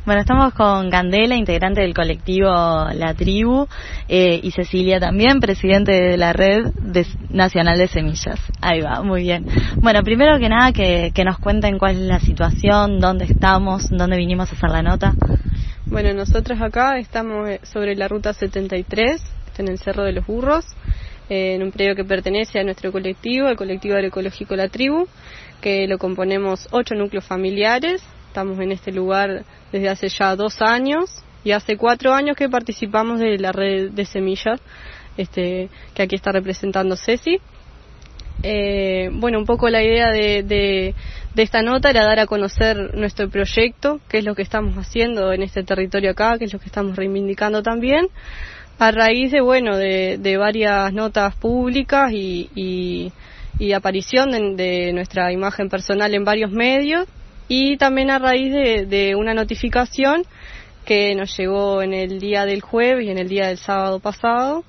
Bueno, estamos con Candela, integrante del colectivo La Tribu, y Cecilia también, presidente de la Red Nacional de Semillas. Ahí va, muy bien. Bueno, primero que nada, que nos cuenten cuál es la situación, dónde estamos, dónde vinimos a hacer la nota. Bueno, nosotros acá estamos sobre la ruta 73, en el Cerro de los Burros, en un predio que pertenece a nuestro colectivo, el colectivo agroecológico La Tribu, que lo componemos 8 núcleos familiares. Estamos en este lugar desde hace ya 2 años y hace 4 años que participamos de la red de semillas, que aquí está representando Ceci. Bueno, un poco la idea de esta nota era dar a conocer nuestro proyecto, qué es lo que estamos haciendo en este territorio acá, qué es lo que estamos reivindicando también, a raíz de varias notas públicas y aparición de nuestra imagen personal en varios medios, y también a raíz de una notificación que nos llegó en el día del jueves y en el día del sábado pasado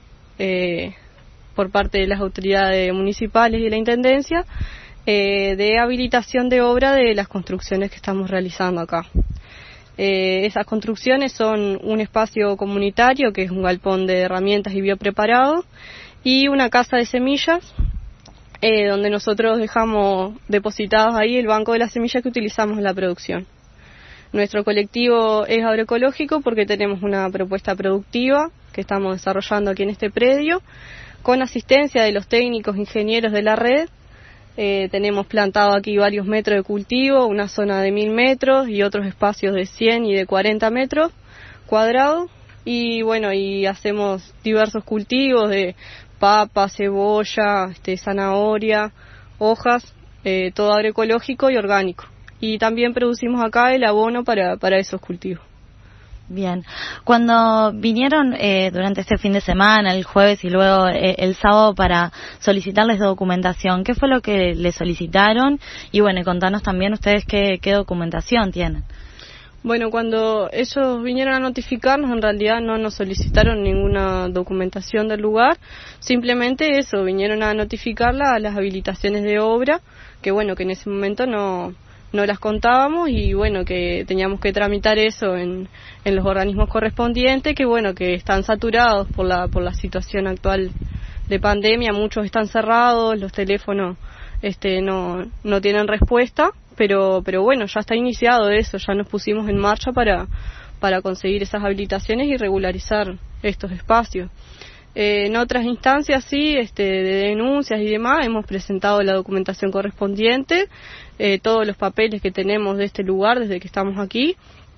por parte de las autoridades municipales y de la Intendencia de habilitación de obra de las construcciones que estamos realizando acá. Esas construcciones son un espacio comunitario, que es un galpón de herramientas y biopreparado, y una casa de semillas, donde nosotros dejamos depositados ahí el banco de las semillas que utilizamos en la producción. Nuestro colectivo es agroecológico porque tenemos una propuesta productiva que estamos desarrollando aquí en este predio, con asistencia de los técnicos ingenieros de la red. Tenemos plantado aquí varios metros de cultivo, una zona de 1000 metros y otros espacios de 100 y de 40 metros cuadrados. Y bueno, y hacemos diversos cultivos de papa, cebolla, zanahoria, hojas, todo agroecológico y orgánico. Y también producimos acá el abono para esos cultivos. Bien. Cuando vinieron durante este fin de semana, el jueves y luego el sábado, para solicitarles documentación, ¿qué fue lo que les solicitaron? Y bueno, contanos también ustedes qué documentación tienen. Bueno, cuando ellos vinieron a notificarnos, en realidad no nos solicitaron ninguna documentación del lugar, simplemente eso, vinieron a notificar las habilitaciones de obra, que bueno, que en ese momento no las contábamos, y bueno, que teníamos que tramitar eso en los organismos correspondientes, que bueno, que están saturados por la situación actual de pandemia, muchos están cerrados, los teléfonos no tienen respuesta, pero bueno, ya está iniciado eso, ya nos pusimos en marcha para conseguir esas habilitaciones y regularizar estos espacios. En otras instancias, sí, de denuncias y demás, hemos presentado la documentación correspondiente, todos los papeles que tenemos de este lugar desde que estamos aquí,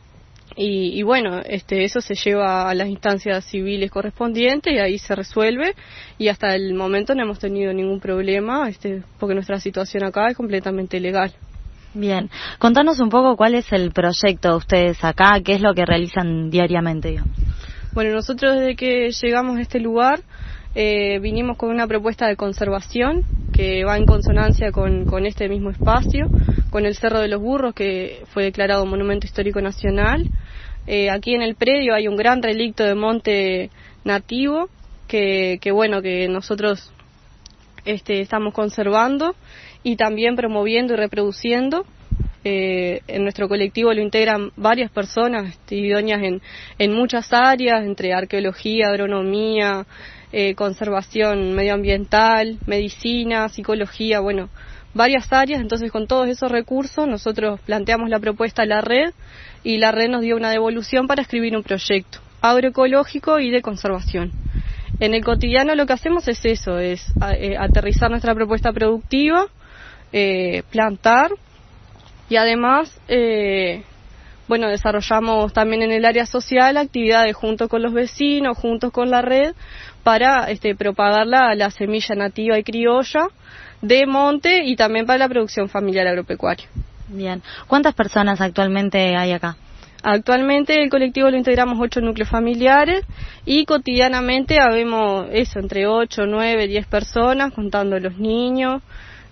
y bueno, eso se lleva a las instancias civiles correspondientes y ahí se resuelve, y hasta el momento no hemos tenido ningún problema, porque nuestra situación acá es completamente legal. Bien, contanos un poco cuál es el proyecto de ustedes acá, qué es lo que realizan diariamente, digamos. Bueno, nosotros desde que llegamos a este lugar vinimos con una propuesta de conservación que va en consonancia con este mismo espacio, con el Cerro de los Burros, que fue declarado Monumento Histórico Nacional. Aquí en el predio hay un gran relicto de monte nativo que bueno, que nosotros estamos conservando y también promoviendo y reproduciendo. En nuestro colectivo lo integran varias personas idóneas en muchas áreas, entre arqueología, agronomía, conservación medioambiental, medicina, psicología, bueno, varias áreas. Entonces, con todos esos recursos nosotros planteamos la propuesta a la red, y la red nos dio una devolución para escribir un proyecto agroecológico y de conservación. En el cotidiano lo que hacemos es eso, es aterrizar nuestra propuesta productiva, plantar, y además, bueno, desarrollamos también en el área social actividades junto con los vecinos, juntos con la red, para propagar la semilla nativa y criolla de monte, y también para la producción familiar agropecuaria. Bien. ¿Cuántas personas actualmente hay acá? Actualmente el colectivo lo integramos 8 núcleos familiares, y cotidianamente habemos eso, entre 8, 9, 10 personas, contando los niños,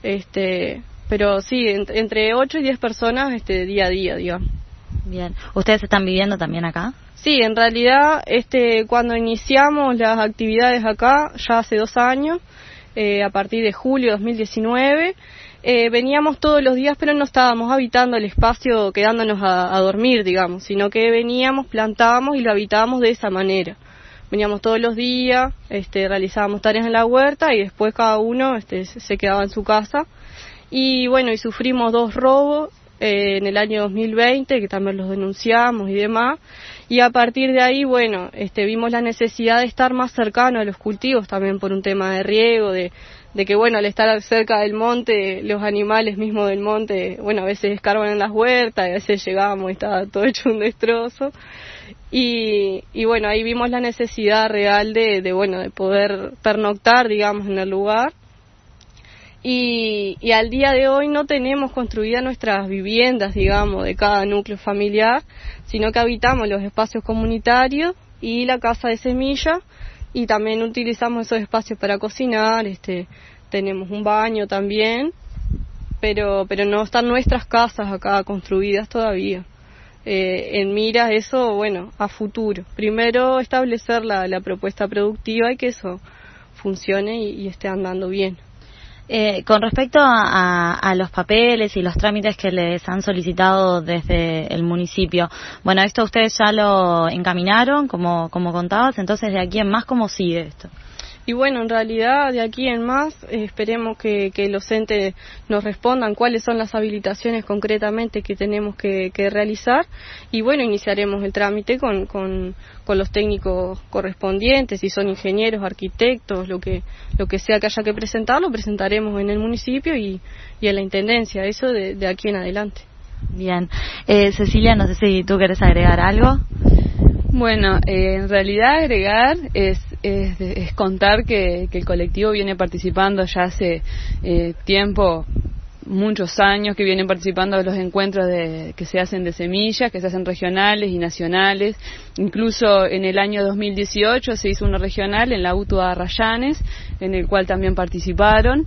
pero sí, entre 8 y 10 personas día a día, digamos. Bien. ¿Ustedes están viviendo también acá? Sí, en realidad cuando iniciamos las actividades acá, ya hace 2 años, a partir de julio de 2019, veníamos todos los días, pero no estábamos habitando el espacio quedándonos a dormir, digamos, sino que veníamos, plantábamos y lo habitábamos de esa manera. Veníamos todos los días, realizábamos tareas en la huerta y después cada uno se quedaba en su casa. Y bueno, y sufrimos 2 robos en el año 2020, que también los denunciamos y demás. Y a partir de ahí, bueno, vimos la necesidad de estar más cercano a los cultivos, también por un tema de riego, de que, bueno, al estar cerca del monte, los animales mismos del monte, bueno, a veces escarban en las huertas, y a veces llegábamos y estaba todo hecho un destrozo. Y bueno, ahí vimos la necesidad real de poder pernoctar, digamos, en el lugar. Y al día de hoy no tenemos construidas nuestras viviendas, digamos, de cada núcleo familiar, sino que habitamos los espacios comunitarios y la casa de semilla, y también utilizamos esos espacios para cocinar. Tenemos un baño también, pero no están nuestras casas acá construidas todavía. En mira eso, bueno, a futuro. Primero establecer la propuesta productiva y que eso funcione y esté andando bien. Con respecto a los papeles y los trámites que les han solicitado desde el municipio, bueno, esto ustedes ya lo encaminaron, como contabas, entonces de aquí en más, ¿cómo sigue esto? Y bueno, en realidad de aquí en más esperemos que los entes nos respondan cuáles son las habilitaciones concretamente que tenemos que realizar, y bueno, iniciaremos el trámite con los técnicos correspondientes, si son ingenieros, arquitectos, lo que sea que haya que presentar, lo presentaremos en el municipio y en la intendencia, eso de aquí en adelante. Bien. Cecilia, no sé si tú querés agregar algo. Bueno, en realidad agregar es contar que el colectivo viene participando ya hace tiempo, muchos años que vienen participando de los encuentros que se hacen de semillas, que se hacen regionales y nacionales. Incluso en el año 2018 se hizo uno regional en la UTU de Arrayanes, en el cual también participaron.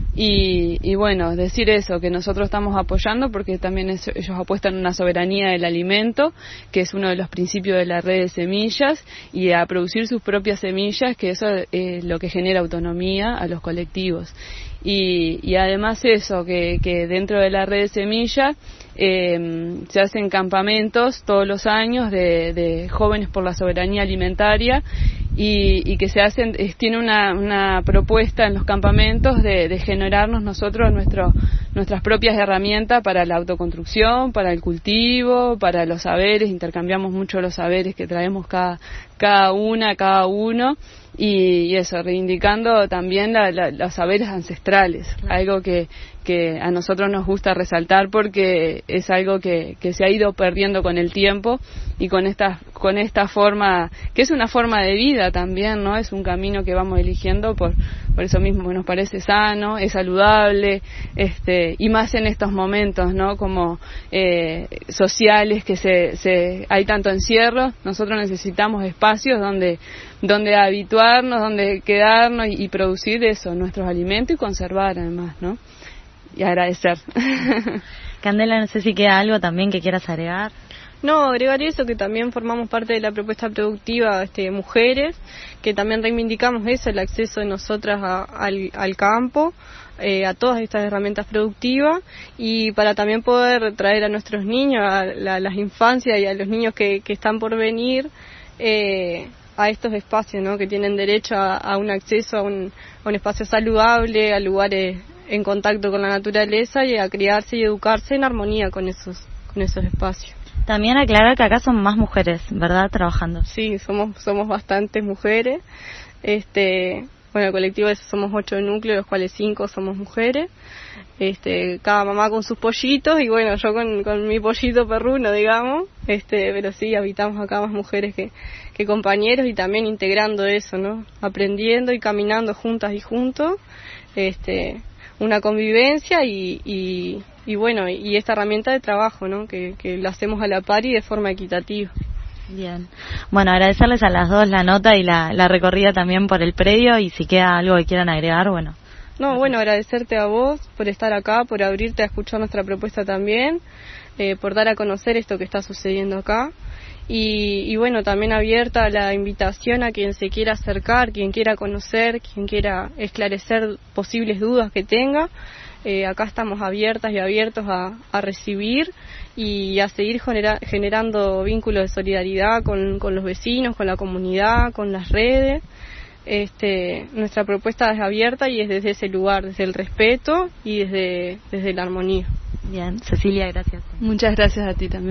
Y bueno, decir eso, que nosotros estamos apoyando porque también ellos apuestan en una soberanía del alimento, que es uno de los principios de la red de semillas, y a producir sus propias semillas, que eso es lo que genera autonomía a los colectivos. Y además eso, que dentro de la red de semillas se hacen campamentos todos los años de jóvenes por la soberanía alimentaria, y que se hacen, tiene una propuesta en los campamentos de generarnos nosotros nuestras propias herramientas para la autoconstrucción, para el cultivo, para los saberes. Intercambiamos mucho los saberes que traemos cada uno, y eso, reivindicando también los saberes ancestrales, algo que a nosotros nos gusta resaltar porque es algo que se ha ido perdiendo con el tiempo, y con esta forma, que es una forma de vida también, ¿no? Es un camino que vamos eligiendo por eso mismo, que nos parece sano, es saludable, y más en estos momentos, ¿no? Como sociales, que hay tanto encierro. Nosotros necesitamos espacios donde habituarnos, donde quedarnos y producir eso, nuestros alimentos, y conservar además, ¿no? Y agradecer. Candela, no sé si queda algo también que quieras agregar. No, agregar eso, que también formamos parte de la propuesta productiva mujeres, que también reivindicamos eso, el acceso de nosotras al campo, a todas estas herramientas productivas, y para también poder traer a nuestros niños, a las infancias y a los niños que están por venir, a estos espacios, ¿no? Que tienen derecho a un acceso a un espacio saludable, a lugares en contacto con la naturaleza, y a criarse y educarse en armonía con esos espacios. También aclarar que acá son más mujeres, ¿verdad?, trabajando. Sí, somos bastantes mujeres. Bueno, el colectivo somos 8 núcleos, los cuales 5 somos mujeres. Cada mamá con sus pollitos, y bueno, yo con mi pollito perruno, digamos. Pero sí, habitamos acá más mujeres que compañeros, y también integrando eso, ¿no? Aprendiendo y caminando juntas y juntos. Una convivencia y bueno, y esta herramienta de trabajo, ¿no? Que la hacemos a la par y de forma equitativa. Bien. Bueno, agradecerles a las dos la nota y la recorrida también por el predio, y si queda algo que quieran agregar, bueno. No, bueno, agradecerte a vos por estar acá, por abrirte a escuchar nuestra propuesta también, por dar a conocer esto que está sucediendo acá. y bueno, también abierta la invitación a quien se quiera acercar, quien quiera conocer, quien quiera esclarecer posibles dudas que tenga. Acá estamos abiertas y abiertos a recibir y a seguir generando vínculos de solidaridad con los vecinos, con la comunidad, con las redes. Nuestra propuesta es abierta y es desde ese lugar, desde el respeto y desde la armonía. Bien, Cecilia, gracias. Muchas gracias a ti también.